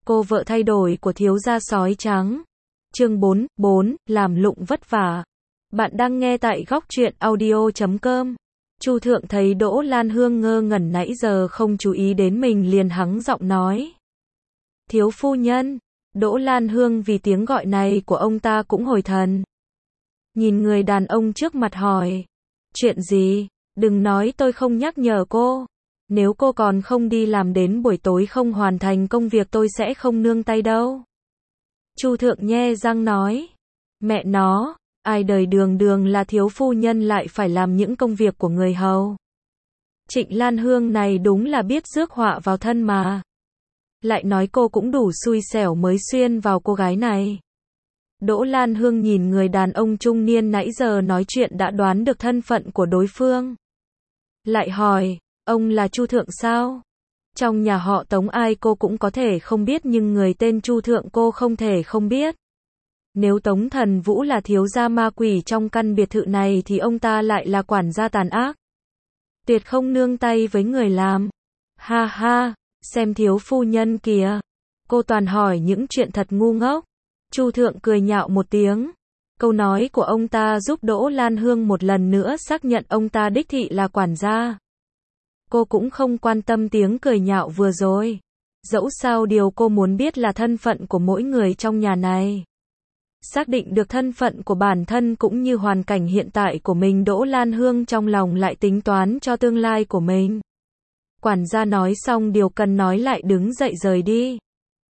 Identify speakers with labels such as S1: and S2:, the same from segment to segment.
S1: Cô vợ thay đổi của thiếu gia sói trắng. Chương 4, làm lụng vất vả. Bạn đang nghe tại góc truyện audio.com. Chu Thượng thấy Đỗ Lan Hương ngơ ngẩn nãy giờ không chú ý đến mình liền hắng giọng nói. Thiếu phu nhân. Đỗ Lan Hương vì tiếng gọi này của ông ta cũng hồi thần. Nhìn người đàn ông trước mặt hỏi. Chuyện gì? Đừng nói tôi không nhắc nhở cô. Nếu cô còn không đi làm đến buổi tối không hoàn thành công việc tôi sẽ không nương tay đâu. Chu Thượng nhe răng nói. Mẹ nó, ai đời đường đường là thiếu phu nhân lại phải làm những công việc của người hầu. Trịnh Lan Hương này đúng là biết rước họa vào thân mà. Lại nói cô cũng đủ xui xẻo mới xuyên vào cô gái này. Đỗ Lan Hương nhìn người đàn ông trung niên nãy giờ nói chuyện đã đoán được thân phận của đối phương. Lại hỏi, ông là Chu Thượng sao? Trong nhà họ Tống ai cô cũng có thể không biết nhưng người tên Chu Thượng cô không thể không biết. Nếu Tống Thần Vũ là thiếu gia ma quỷ trong căn biệt thự này thì ông ta lại là quản gia tàn ác. Tuyệt không nương tay với người làm. Ha ha, xem thiếu phu nhân kìa. Cô toàn hỏi những chuyện thật ngu ngốc. Chu Thượng cười nhạo một tiếng. Câu nói của ông ta giúp Đỗ Lan Hương một lần nữa xác nhận ông ta đích thị là quản gia. Cô cũng không quan tâm tiếng cười nhạo vừa rồi. Dẫu sao điều cô muốn biết là thân phận của mỗi người trong nhà này. Xác định được thân phận của bản thân cũng như hoàn cảnh hiện tại của mình, Đỗ Lan Hương trong lòng lại tính toán cho tương lai của mình. Quản gia nói xong điều cần nói lại đứng dậy rời đi.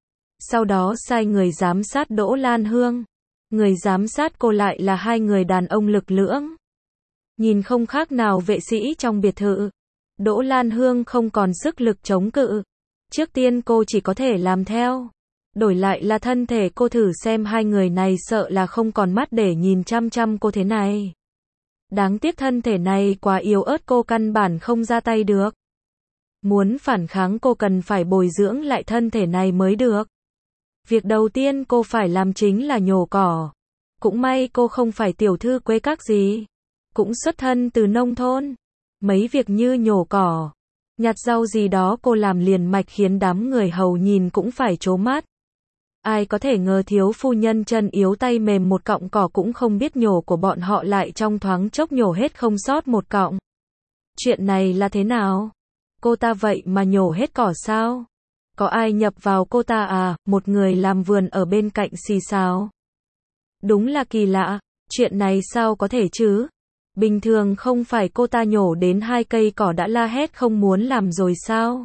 S1: Sau đó sai người giám sát Đỗ Lan Hương. Người giám sát cô lại là hai người đàn ông lực lưỡng. Nhìn không khác nào vệ sĩ trong biệt thự. Đỗ Lan Hương không còn sức lực chống cự. Trước tiên cô chỉ có thể làm theo. Đổi lại là thân thể cô thử xem hai người này sợ là không còn mắt để nhìn chăm chăm cô thế này. Đáng tiếc thân thể này quá yếu ớt cô căn bản không ra tay được. Muốn phản kháng cô cần phải bồi dưỡng lại thân thể này mới được. Việc đầu tiên cô phải làm chính là nhổ cỏ. Cũng may cô không phải tiểu thư quê các gì. Cũng xuất thân từ nông thôn. Mấy việc như nhổ cỏ, nhặt rau gì đó cô làm liền mạch khiến đám người hầu nhìn cũng phải trố mắt. Ai có thể ngờ thiếu phu nhân chân yếu tay mềm một cọng cỏ cũng không biết nhổ của bọn họ lại trong thoáng chốc nhổ hết không sót một cọng. Chuyện này là thế nào? Cô ta vậy mà nhổ hết cỏ sao? Có ai nhập vào cô ta à? Một người làm vườn ở bên cạnh xì xào. Đúng là kỳ lạ, chuyện này sao có thể chứ? Bình thường không phải cô ta nhổ đến 2 cây cỏ đã la hét không muốn làm rồi sao?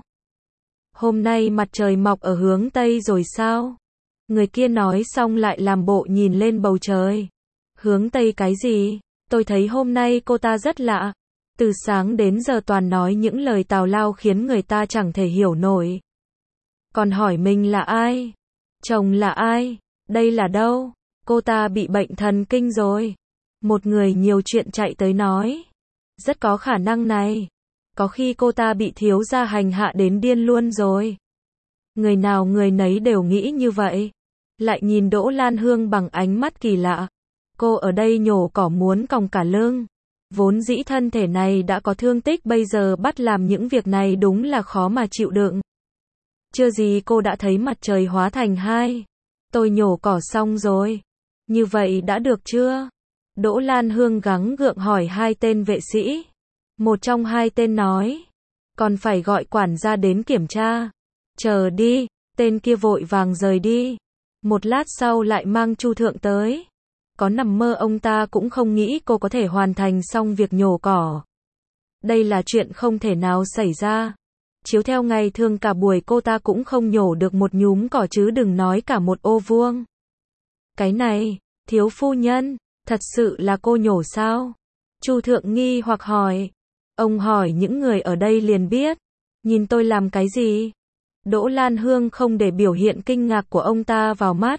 S1: Hôm nay mặt trời mọc ở hướng Tây rồi sao? Người kia nói xong lại làm bộ nhìn lên bầu trời. Hướng Tây cái gì? Tôi thấy hôm nay cô ta rất lạ. Từ sáng đến giờ toàn nói những lời tào lao khiến người ta chẳng thể hiểu nổi. Còn hỏi mình là ai? Chồng là ai? Đây là đâu? Cô ta bị bệnh thần kinh rồi. Một người nhiều chuyện chạy tới nói. Rất có khả năng này. Có khi cô ta bị thiếu gia hành hạ đến điên luôn rồi. Người nào người nấy đều nghĩ như vậy. Lại nhìn Đỗ Lan Hương bằng ánh mắt kỳ lạ. Cô ở đây nhổ cỏ muốn còng cả lưng. Vốn dĩ thân thể này đã có thương tích bây giờ bắt làm những việc này đúng là khó mà chịu đựng. Chưa gì cô đã thấy mặt trời hóa thành 2. Tôi nhổ cỏ xong rồi. Như vậy đã được chưa? Đỗ Lan Hương gắng gượng hỏi 2 tên vệ sĩ. Một trong 2 tên nói. Còn phải gọi quản gia đến kiểm tra. Chờ đi, tên kia vội vàng rời đi. Một lát sau lại mang Chu Thượng tới. Có nằm mơ ông ta cũng không nghĩ cô có thể hoàn thành xong việc nhổ cỏ. Đây là chuyện không thể nào xảy ra. Chiếu theo ngày thường cả buổi cô ta cũng không nhổ được một nhúm cỏ chứ đừng nói cả một ô vuông. Cái này, thiếu phu nhân, thật sự là cô nhổ sao? Chu Thượng nghi hoặc hỏi. Ông hỏi những người ở đây liền biết. Nhìn tôi làm cái gì? Đỗ Lan Hương không để biểu hiện kinh ngạc của ông ta vào mắt.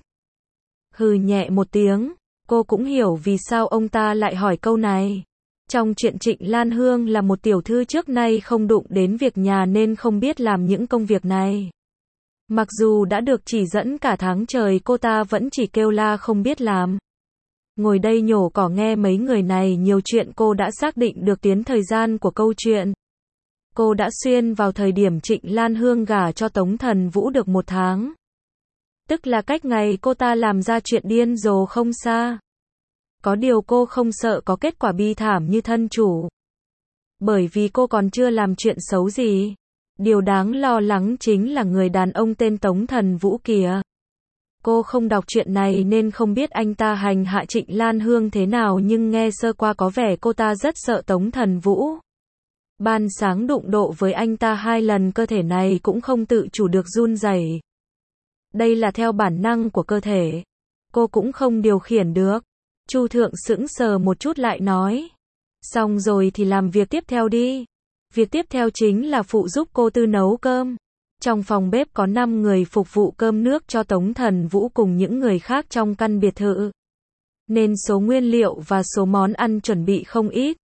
S1: Hừ nhẹ một tiếng. Cô cũng hiểu vì sao ông ta lại hỏi câu này. Trong chuyện Trịnh Lan Hương là một tiểu thư trước nay không đụng đến việc nhà nên không biết làm những công việc này. Mặc dù đã được chỉ dẫn cả tháng trời cô ta vẫn chỉ kêu la không biết làm. Ngồi đây nhổ cỏ nghe mấy người này nhiều chuyện cô đã xác định được tiến thời gian của câu chuyện. Cô đã xuyên vào thời điểm Trịnh Lan Hương gả cho Tống Thần Vũ được 1 tháng. Tức là cách ngày cô ta làm ra chuyện điên rồ không xa. Có điều cô không sợ có kết quả bi thảm như thân chủ. Bởi vì cô còn chưa làm chuyện xấu gì. Điều đáng lo lắng chính là người đàn ông tên Tống Thần Vũ kìa. Cô không đọc chuyện này nên không biết anh ta hành hạ Trịnh Lan Hương thế nào, nhưng nghe sơ qua có vẻ cô ta rất sợ Tống Thần Vũ. Ban sáng đụng độ với anh ta 2 lần, cơ thể này cũng không tự chủ được run rẩy. Đây là theo bản năng của cơ thể. Cô cũng không điều khiển được. Chu Thượng sững sờ một chút lại nói. Xong rồi thì làm việc tiếp theo đi. Việc tiếp theo chính là phụ giúp cô Tư nấu cơm. Trong phòng bếp có 5 người phục vụ cơm nước cho Tống Thần Vũ cùng những người khác trong căn biệt thự. Nên số nguyên liệu và số món ăn chuẩn bị không ít.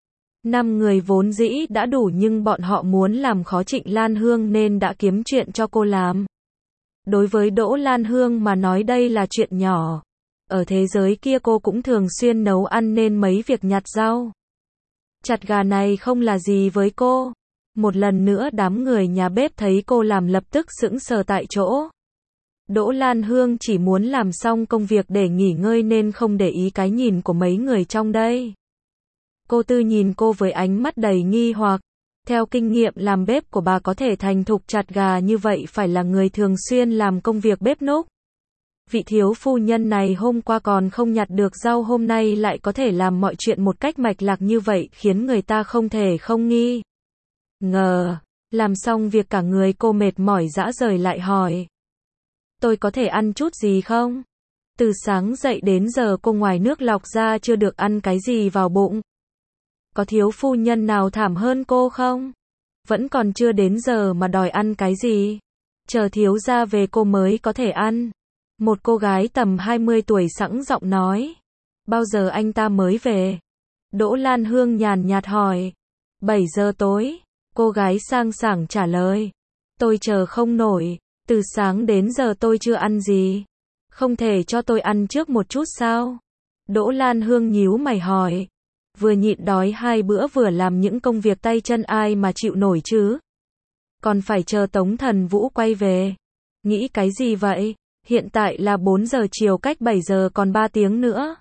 S1: 5 người vốn dĩ đã đủ, nhưng bọn họ muốn làm khó Trịnh Lan Hương nên đã kiếm chuyện cho cô làm. Đối với Đỗ Lan Hương mà nói đây là chuyện nhỏ. Ở thế giới kia cô cũng thường xuyên nấu ăn nên mấy việc nhặt rau, chặt gà này không là gì với cô. Một lần nữa đám người nhà bếp thấy cô làm lập tức sững sờ tại chỗ. Đỗ Lan Hương chỉ muốn làm xong công việc để nghỉ ngơi nên không để ý cái nhìn của mấy người trong đây. Cô Tư nhìn cô với ánh mắt đầy nghi hoặc. Theo kinh nghiệm làm bếp của bà, có thể thành thục chặt gà như vậy phải là người thường xuyên làm công việc bếp núc. Vị thiếu phu nhân này hôm qua còn không nhặt được rau, hôm nay lại có thể làm mọi chuyện một cách mạch lạc như vậy, khiến người ta không thể không nghi ngờ. Làm xong việc cả người cô mệt mỏi rã rời lại hỏi. Tôi có thể ăn chút gì không? Từ sáng dậy đến giờ cô ngoài nước lọc ra chưa được ăn cái gì vào bụng. Có thiếu phu nhân nào thảm hơn cô không? Vẫn còn chưa đến giờ mà đòi ăn cái gì? Chờ thiếu gia về cô mới có thể ăn. Một cô gái tầm 20 tuổi sẵn giọng nói. Bao giờ anh ta mới về? Đỗ Lan Hương nhàn nhạt hỏi. 7 giờ tối. Cô gái sang sảng trả lời. Tôi chờ không nổi. Từ sáng đến giờ tôi chưa ăn gì. Không thể cho tôi ăn trước một chút sao? Đỗ Lan Hương nhíu mày hỏi. Vừa nhịn đói 2 bữa vừa làm những công việc tay chân ai mà chịu nổi chứ? Còn phải chờ Tống Thần Vũ quay về. Nghĩ cái gì vậy? Hiện tại là 4 giờ chiều, cách 7 giờ còn 3 tiếng nữa.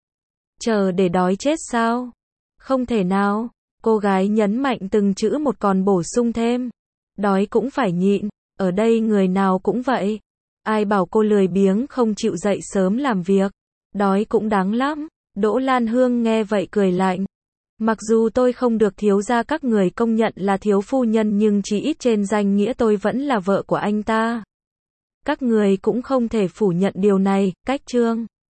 S1: Chờ để đói chết sao? Không thể nào. Cô gái nhấn mạnh từng chữ một, còn bổ sung thêm. Đói cũng phải nhịn. Ở đây người nào cũng vậy. Ai bảo cô lười biếng không chịu dậy sớm làm việc. Đói cũng đáng lắm. Đỗ Lan Hương nghe vậy cười lạnh. Mặc dù tôi không được thiếu gia các người công nhận là thiếu phu nhân, nhưng chỉ ít trên danh nghĩa tôi vẫn là vợ của anh ta. Các người cũng không thể phủ nhận điều này. Cách chương